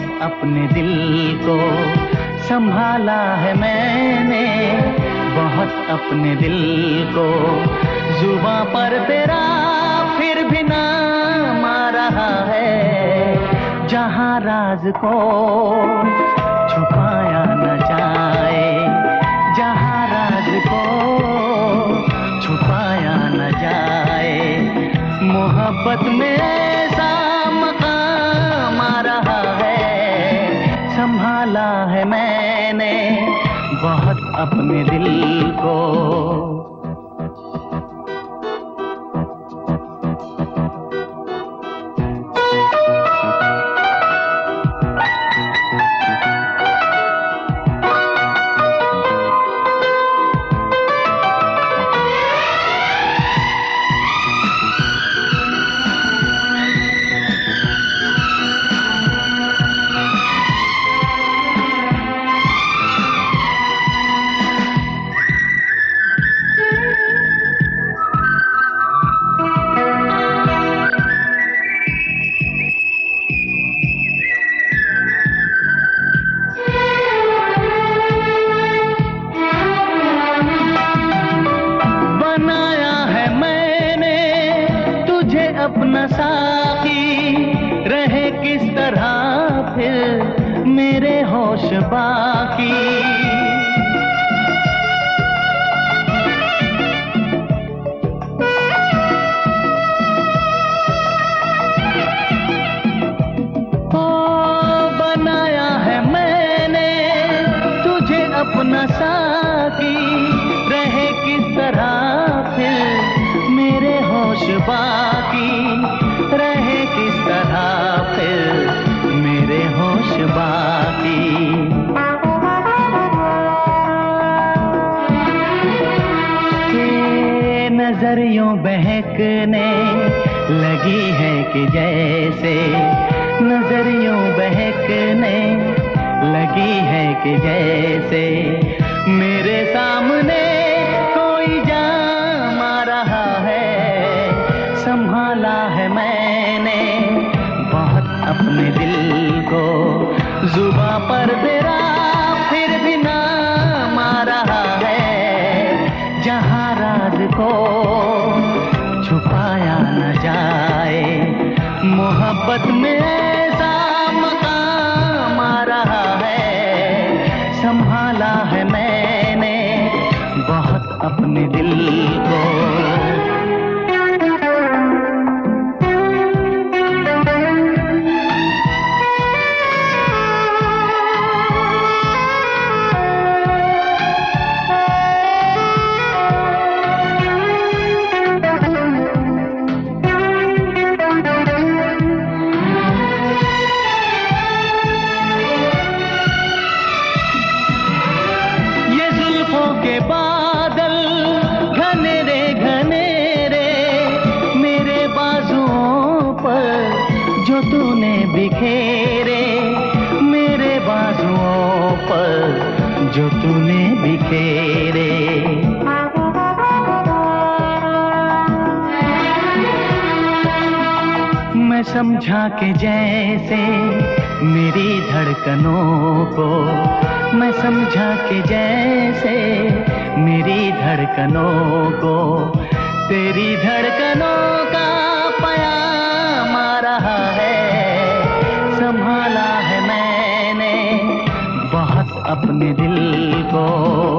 बहुत अपने दिल को संभाला है मैंने, बहुत अपने दिल को। जुबां पर तेरा फिर भी नाम आ रहा है, जहां राज को छुपाया न जाए, जहां राज को छुपाया न जाए। मोहब्बत में ऐसा मकाम आ रहा है, संभाला है मैंने बहुत अपने दिल को। अपना साथी रहे किस तरह फिर मेरे होश बाकी। ओ बनाया है मैंने तुझे अपना साथी, रहे किस तरह फिर मेरे होश बाकी, रहे किस तरह फिर मेरे होश बाकी। के नजरियों बहकने लगी है कि जैसे, नजरियों बहकने लगी है कि जैसे मेरे सामने कोई जाम आ रहा है, संभाला है मैंने बहुत अपने दिल को। जुबां पर तेरा फिर भी नाम आ रहा है, जहां राज को छुपाया न जाए। मोहब्बत में ऐसा मकाम आ रहा है, संभाला है मैंने बहुत अपने दिल को। के बादल घनेरे घनेरे मेरे बाजुओं पर जो तूने बिखेरे, मेरे बाजुओं पर जो तूने बिखेरे। मैं समझा कि जैसे मेरी धड़कनों को, मैं समझा कि जैसे मेरी धड़कनों को तेरी धड़कनों का प्याम आ रहा है, संभाला है मैंने बहुत अपने दिल को।